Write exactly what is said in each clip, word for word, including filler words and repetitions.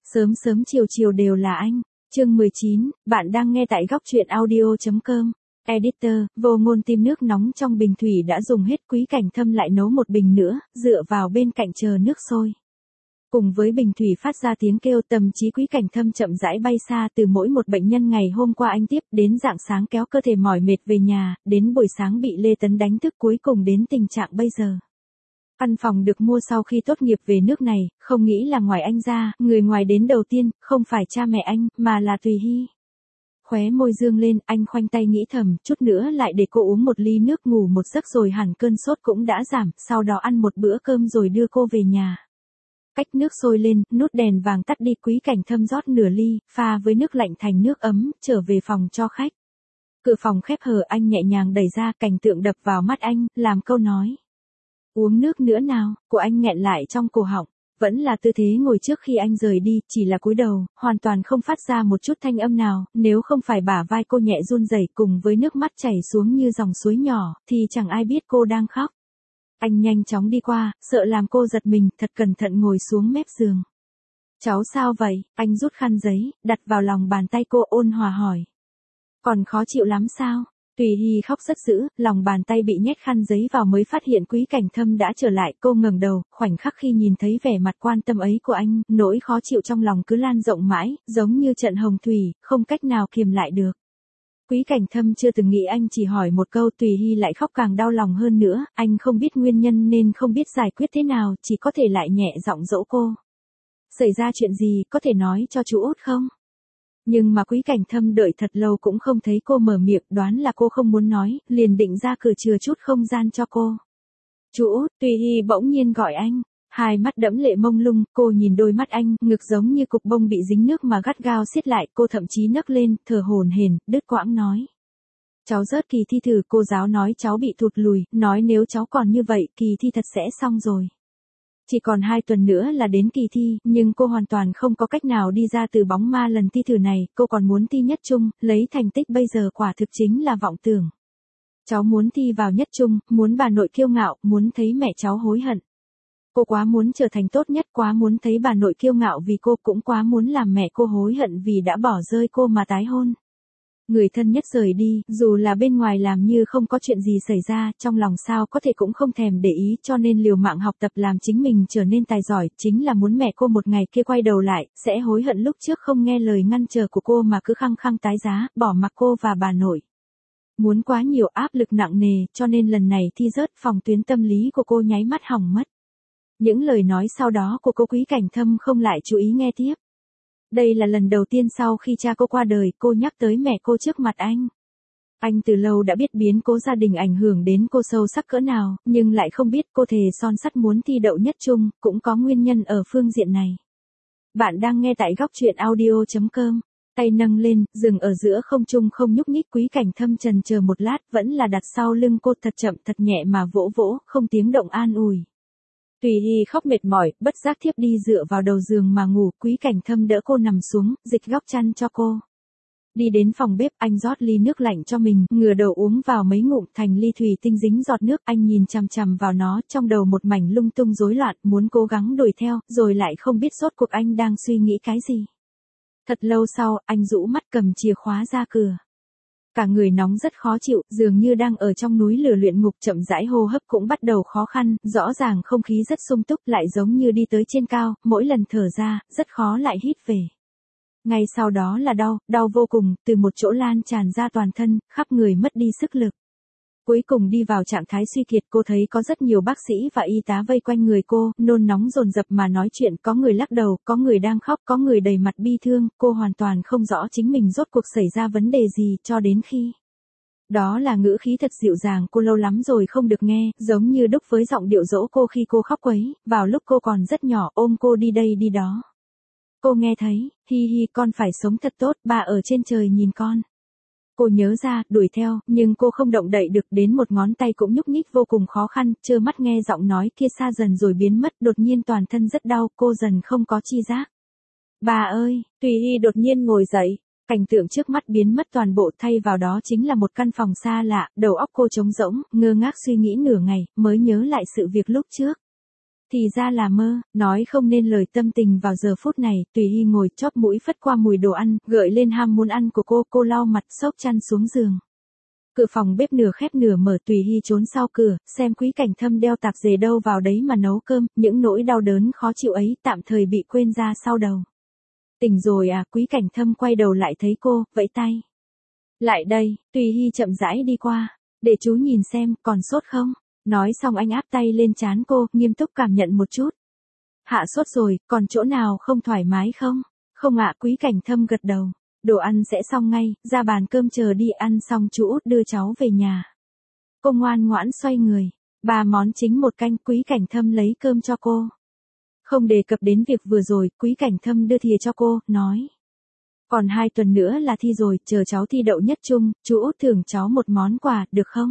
Sớm sớm chiều chiều đều là anh. Chương mười chín, bạn đang nghe tại góc truyện audio.com. Editor, vô ngôn tim nước nóng trong bình thủy đã dùng hết, Quý Cảnh Thâm lại nấu một bình nữa, dựa vào bên cạnh chờ nước sôi. Cùng với bình thủy phát ra tiếng kêu, tâm trí Quý Cảnh Thâm chậm rãi bay xa từ mỗi một bệnh nhân ngày hôm qua anh tiếp, đến rạng sáng kéo cơ thể mỏi mệt về nhà, đến buổi sáng bị Lê Tấn đánh thức, cuối cùng đến tình trạng bây giờ. Căn phòng được mua sau khi tốt nghiệp về nước này, không nghĩ là ngoài anh ra, người ngoài đến đầu tiên, không phải cha mẹ anh, mà là Tùy Hy. Khóe môi dương lên, anh khoanh tay nghĩ thầm, chút nữa lại để cô uống một ly nước ngủ một giấc rồi hẳn cơn sốt cũng đã giảm, sau đó ăn một bữa cơm rồi đưa cô về nhà. Cách nước sôi lên, nút đèn vàng tắt đi, Quý Cảnh Thâm rót nửa ly, pha với nước lạnh thành nước ấm, trở về phòng cho khách. Cửa phòng khép hờ, anh nhẹ nhàng đẩy ra, cảnh tượng đập vào mắt anh, làm câu nói. Uống nước nữa nào, của anh nghẹn lại trong cổ họng. Vẫn là tư thế ngồi trước khi anh rời đi, chỉ là cúi đầu, hoàn toàn không phát ra một chút thanh âm nào, nếu không phải bả vai cô nhẹ run rẩy cùng với nước mắt chảy xuống như dòng suối nhỏ, thì chẳng ai biết cô đang khóc. Anh nhanh chóng đi qua, sợ làm cô giật mình, thật cẩn thận ngồi xuống mép giường. Cháu sao vậy? Anh rút khăn giấy, đặt vào lòng bàn tay cô, ôn hòa hỏi. Còn khó chịu lắm sao? Tùy Hy khóc rất dữ, lòng bàn tay bị nhét khăn giấy vào mới phát hiện Quý Cảnh Thâm đã trở lại. Cô ngẩng đầu, khoảnh khắc khi nhìn thấy vẻ mặt quan tâm ấy của anh, nỗi khó chịu trong lòng cứ lan rộng mãi, giống như trận hồng thủy, không cách nào kiềm lại được. Quý Cảnh Thâm chưa từng nghĩ anh chỉ hỏi một câu, Tùy Hy lại khóc càng đau lòng hơn nữa, anh không biết nguyên nhân nên không biết giải quyết thế nào, chỉ có thể lại nhẹ giọng dỗ cô. Xảy ra chuyện gì, có thể nói cho chú Út không? Nhưng mà Quý Cảnh Thâm đợi thật lâu cũng không thấy cô mở miệng, đoán là cô không muốn nói, liền định ra cửa chừa chút không gian cho cô. Chú Út, Tùy Hy bỗng nhiên gọi anh, hai mắt đẫm lệ mông lung, cô nhìn đôi mắt anh, ngực giống như cục bông bị dính nước mà gắt gao siết lại, cô thậm chí nấc lên, thở hổn hển, đứt quãng nói. Cháu rớt kỳ thi thử, cô giáo nói cháu bị thụt lùi, nói nếu cháu còn như vậy, kỳ thi thật sẽ xong rồi. Chỉ còn hai tuần nữa là đến kỳ thi, nhưng cô hoàn toàn không có cách nào đi ra từ bóng ma lần thi thử này, cô còn muốn thi nhất trung, lấy thành tích bây giờ quả thực chính là vọng tưởng. Cháu muốn thi vào nhất trung, muốn bà nội kiêu ngạo, muốn thấy mẹ cháu hối hận. Cô quá muốn trở thành tốt nhất, quá muốn thấy bà nội kiêu ngạo vì cô, cũng quá muốn làm mẹ cô hối hận vì đã bỏ rơi cô mà tái hôn. Người thân nhất rời đi, dù là bên ngoài làm như không có chuyện gì xảy ra, trong lòng sao có thể cũng không thèm để ý, cho nên liều mạng học tập làm chính mình trở nên tài giỏi, chính là muốn mẹ cô một ngày kia quay đầu lại, sẽ hối hận lúc trước không nghe lời ngăn trở của cô mà cứ khăng khăng tái giá, bỏ mặc cô và bà nội. Muốn quá nhiều, áp lực nặng nề, cho nên lần này thi rớt, phòng tuyến tâm lý của cô nháy mắt hỏng mất. Những lời nói sau đó của cô Quý Cảnh Thâm không lại chú ý nghe tiếp. Đây là lần đầu tiên sau khi cha cô qua đời, cô nhắc tới mẹ cô trước mặt anh. Anh từ lâu đã biết biến cố gia đình ảnh hưởng đến cô sâu sắc cỡ nào, nhưng lại không biết cô thề son sắt muốn thi đậu nhất trung, cũng có nguyên nhân ở phương diện này. Bạn đang nghe tại góc truyện audio.com. Tay nâng lên, dừng ở giữa không trung không nhúc nhích, Quý Cảnh Thâm trần chờ một lát, vẫn là đặt sau lưng cô thật chậm thật nhẹ mà vỗ vỗ, không tiếng động an ủi. Tùy Hy khóc mệt mỏi, bất giác thiếp đi dựa vào đầu giường mà ngủ, Quý Cảnh Thâm đỡ cô nằm xuống, dịch góc chăn cho cô. Đi đến phòng bếp, anh rót ly nước lạnh cho mình, ngửa đầu uống vào mấy ngụm, thành ly thủy tinh dính giọt nước, anh nhìn chằm chằm vào nó, trong đầu một mảnh lung tung rối loạn, muốn cố gắng đuổi theo, rồi lại không biết rốt cuộc anh đang suy nghĩ cái gì. Thật lâu sau, anh rũ mắt cầm chìa khóa ra cửa. Cả người nóng rất khó chịu, dường như đang ở trong núi lửa luyện ngục, chậm rãi hô hấp cũng bắt đầu khó khăn, rõ ràng không khí rất sung túc, lại giống như đi tới trên cao, mỗi lần thở ra, rất khó lại hít về. Ngay sau đó là đau, đau vô cùng, từ một chỗ lan tràn ra toàn thân, khắp người mất đi sức lực. Cuối cùng đi vào trạng thái suy kiệt, cô thấy có rất nhiều bác sĩ và y tá vây quanh người cô, nôn nóng dồn dập mà nói chuyện, có người lắc đầu, có người đang khóc, có người đầy mặt bi thương, cô hoàn toàn không rõ chính mình rốt cuộc xảy ra vấn đề gì, cho đến khi. Đó là ngữ khí thật dịu dàng, cô lâu lắm rồi không được nghe, giống như đúc với giọng điệu dỗ cô khi cô khóc quấy, vào lúc cô còn rất nhỏ, ôm cô đi đây đi đó. Cô nghe thấy, hi hi, con phải sống thật tốt, bà ở trên trời nhìn con. Cô nhớ ra, đuổi theo, nhưng cô không động đậy được, đến một ngón tay cũng nhúc nhích vô cùng khó khăn, trơ mắt nghe giọng nói kia xa dần rồi biến mất, đột nhiên toàn thân rất đau, cô dần không có chi giác. Bà ơi, Tùy Hy đột nhiên ngồi dậy, cảnh tượng trước mắt biến mất toàn bộ, thay vào đó chính là một căn phòng xa lạ, đầu óc cô trống rỗng, ngơ ngác suy nghĩ nửa ngày, mới nhớ lại sự việc lúc trước. Thì ra là mơ, nói không nên lời tâm tình vào giờ phút này, Tùy Hy ngồi chóp mũi phất qua mùi đồ ăn, gợi lên ham muốn ăn của cô, cô lau mặt xốc chăn xuống giường. Cửa phòng bếp nửa khép nửa mở, Tùy Hy trốn sau cửa, xem Quý Cảnh Thâm đeo tạp dề đâu vào đấy mà nấu cơm, những nỗi đau đớn khó chịu ấy tạm thời bị quên ra sau đầu. Tỉnh rồi à, Quý Cảnh Thâm quay đầu lại thấy cô, vẫy tay. Lại đây, Tùy Hy chậm rãi đi qua, để chú nhìn xem, còn sốt không? Nói xong anh áp tay lên trán cô, nghiêm túc cảm nhận một chút. Hạ sốt rồi, còn chỗ nào không thoải mái không? Không ạ, Quý Cảnh Thâm gật đầu. Đồ ăn sẽ xong ngay, ra bàn cơm chờ đi, ăn xong chú Út đưa cháu về nhà. Cô ngoan ngoãn xoay người. Ba món chính một canh, Quý Cảnh Thâm lấy cơm cho cô. Không đề cập đến việc vừa rồi, Quý Cảnh Thâm đưa thìa cho cô, nói. Còn hai tuần nữa là thi rồi, chờ cháu thi đậu nhất trung, chú Út thưởng cháu một món quà, được không?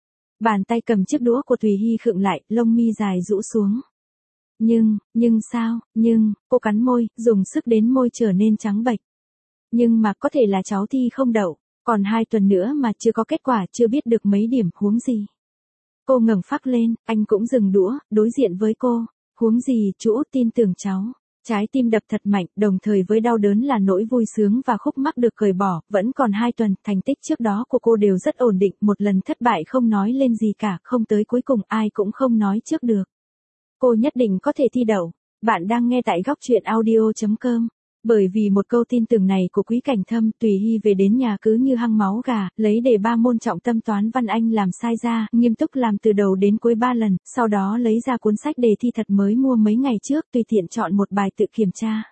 Bàn tay cầm chiếc đũa của Thùy Hy khựng lại, lông mi dài rũ xuống. Nhưng, nhưng sao, nhưng, cô cắn môi, dùng sức đến môi trở nên trắng bệch. Nhưng mà có thể là cháu thi không đậu, còn hai tuần nữa mà chưa có kết quả, chưa biết được mấy điểm, huống gì. Cô ngẩng phác lên, anh cũng dừng đũa, đối diện với cô. Huống gì, chú Út tin tưởng cháu. Trái tim đập thật mạnh, đồng thời với đau đớn là nỗi vui sướng và khúc mắc được cởi bỏ, vẫn còn hai tuần, thành tích trước đó của cô đều rất ổn định, một lần thất bại không nói lên gì cả, không tới cuối cùng ai cũng không nói trước được. Cô nhất định có thể thi đậu. Bạn đang nghe tại góc truyện audio chấm com. Bởi vì một câu tin tưởng này của Quý Cảnh Thâm, Tùy Hy về đến nhà cứ như hăng máu gà, lấy đề ba môn trọng tâm toán văn Anh làm sai ra, nghiêm túc làm từ đầu đến cuối ba lần, sau đó lấy ra cuốn sách đề thi thật mới mua mấy ngày trước, tùy tiện chọn một bài tự kiểm tra.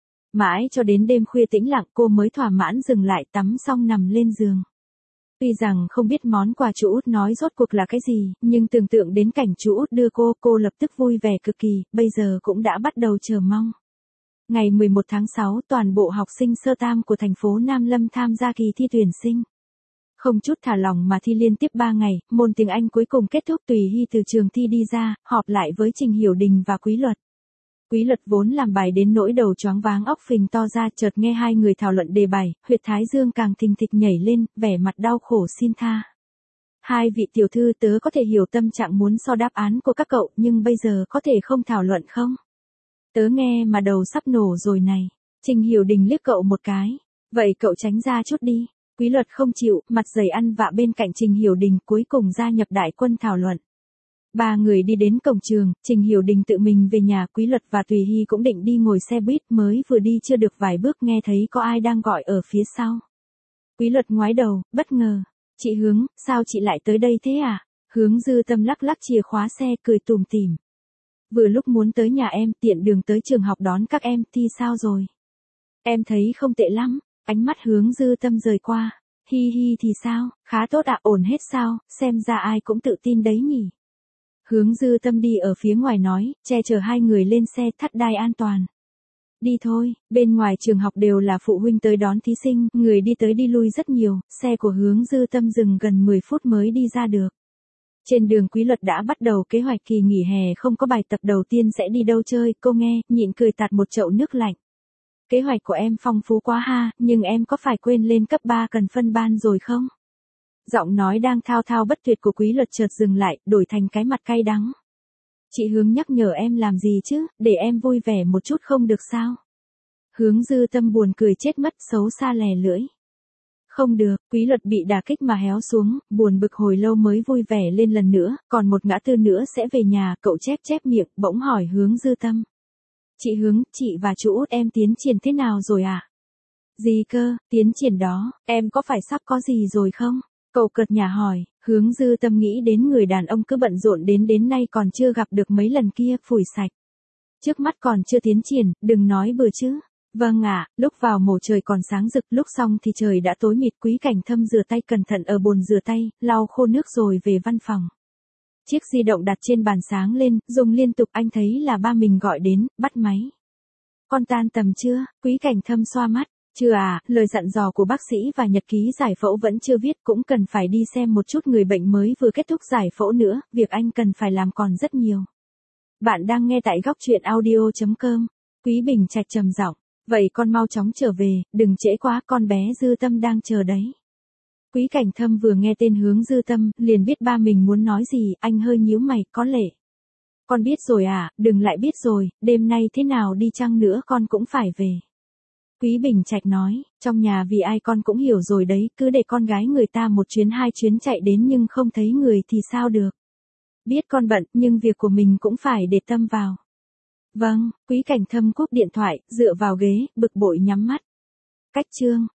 Mãi cho đến đêm khuya tĩnh lặng cô mới thỏa mãn dừng lại, tắm xong nằm lên giường. Tuy rằng không biết món quà chú Út nói rốt cuộc là cái gì, nhưng tưởng tượng đến cảnh chú Út đưa cô, cô lập tức vui vẻ cực kỳ, bây giờ cũng đã bắt đầu chờ mong. Ngày mười một tháng sáu, toàn bộ học sinh sơ tam của thành phố Nam Lâm tham gia kỳ thi tuyển sinh. Không chút thả lỏng mà thi liên tiếp ba ngày, môn tiếng Anh cuối cùng kết thúc. Tùy Hy từ trường thi đi ra, họp lại với Trình Hiểu Đình và Quý Luật. Quý Luật vốn làm bài đến nỗi đầu choáng váng óc phình to ra, chợt nghe hai người thảo luận đề bài, huyệt thái dương càng thình thịch nhảy lên, vẻ mặt đau khổ xin tha. Hai vị tiểu thư, tớ có thể hiểu tâm trạng muốn so đáp án của các cậu, nhưng bây giờ có thể không thảo luận không? Tớ nghe mà đầu sắp nổ rồi này. Trình Hiểu Đình liếc cậu một cái. Vậy cậu tránh ra chút đi. Quý Luật không chịu, mặt dày ăn vạ bên cạnh Trình Hiểu Đình, cuối cùng gia nhập đại quân thảo luận. Ba người đi đến cổng trường, Trình Hiểu Đình tự mình về nhà, Quý Luật và Tùy Hy cũng định đi ngồi xe buýt, mới vừa đi chưa được vài bước nghe thấy có ai đang gọi ở phía sau. Quý Luật ngoái đầu, bất ngờ. Chị Hướng, sao chị lại tới đây thế à? Hướng Dư Tâm lắc lắc chìa khóa xe, cười tủm tỉm. Vừa lúc muốn tới nhà em, tiện đường tới trường học đón các em, thi sao rồi? Em thấy không tệ lắm, ánh mắt Hướng Dư Tâm rời qua. Hi hi thì sao, khá tốt ạ, à, ổn hết sao, xem ra ai cũng tự tin đấy nhỉ. Hướng Dư Tâm đi ở phía ngoài nói, che chở hai người lên xe, thắt đai an toàn. Đi thôi, bên ngoài trường học đều là phụ huynh tới đón thí sinh, người đi tới đi lui rất nhiều, xe của Hướng Dư Tâm dừng gần mười phút mới đi ra được. Trên đường Quý Luật đã bắt đầu kế hoạch kỳ nghỉ hè không có bài tập đầu tiên sẽ đi đâu chơi, cô nghe, nhịn cười tạt một chậu nước lạnh. Kế hoạch của em phong phú quá ha, nhưng em có phải quên lên cấp ba cần phân ban rồi không? Giọng nói đang thao thao bất tuyệt của Quý Luật chợt dừng lại, đổi thành cái mặt cay đắng. Chị Hướng nhắc nhở em làm gì chứ, để em vui vẻ một chút không được sao? Hướng Dư Tâm buồn cười chết mất, xấu xa lè lưỡi. Không được, Quý Luật bị đả kích mà héo xuống, buồn bực hồi lâu mới vui vẻ lên lần nữa, còn một ngã tư nữa sẽ về nhà, cậu chép chép miệng, bỗng hỏi Hướng Dư Tâm. Chị Hướng, chị và chú Út em tiến triển thế nào rồi à? Gì cơ, tiến triển đó, em có phải sắp có gì rồi không? Cậu cợt nhả hỏi. Hướng Dư Tâm nghĩ đến người đàn ông cứ bận rộn đến đến nay còn chưa gặp được mấy lần kia, phủi sạch. Trước mắt còn chưa tiến triển, đừng nói bừa chứ. Vâng ạ, à, lúc vào mổ trời còn sáng rực, lúc xong thì trời đã tối mịt. Quý Cảnh Thâm rửa tay cẩn thận ở bồn rửa tay, lau khô nước rồi về văn phòng. Chiếc di động đặt trên bàn sáng lên, dùng liên tục, anh thấy là ba mình gọi đến, bắt máy. Con tan tầm chưa? Quý Cảnh Thâm xoa mắt. Chưa à, lời dặn dò của bác sĩ và nhật ký giải phẫu vẫn chưa viết, cũng cần phải đi xem một chút người bệnh mới vừa kết thúc giải phẫu nữa, việc anh cần phải làm còn rất nhiều. Bạn đang nghe tại góc truyện audio chấm com. Quý Bình Trạch trầm giọng, vậy con mau chóng trở về, đừng trễ quá, con bé Dư Tâm đang chờ đấy. Quý Cảnh Thâm vừa nghe tên Hướng Dư Tâm, liền biết ba mình muốn nói gì, anh hơi nhíu mày, có lệ. Con biết rồi à, đừng lại biết rồi, đêm nay thế nào đi chăng nữa con cũng phải về. Quý Bình Trạch nói, trong nhà vì ai con cũng hiểu rồi đấy, cứ để con gái người ta một chuyến hai chuyến chạy đến nhưng không thấy người thì sao được. Biết con bận, nhưng việc của mình cũng phải để tâm vào. Vâng, Quý Cảnh Thâm cúp điện thoại, dựa vào ghế, bực bội nhắm mắt. Cách chương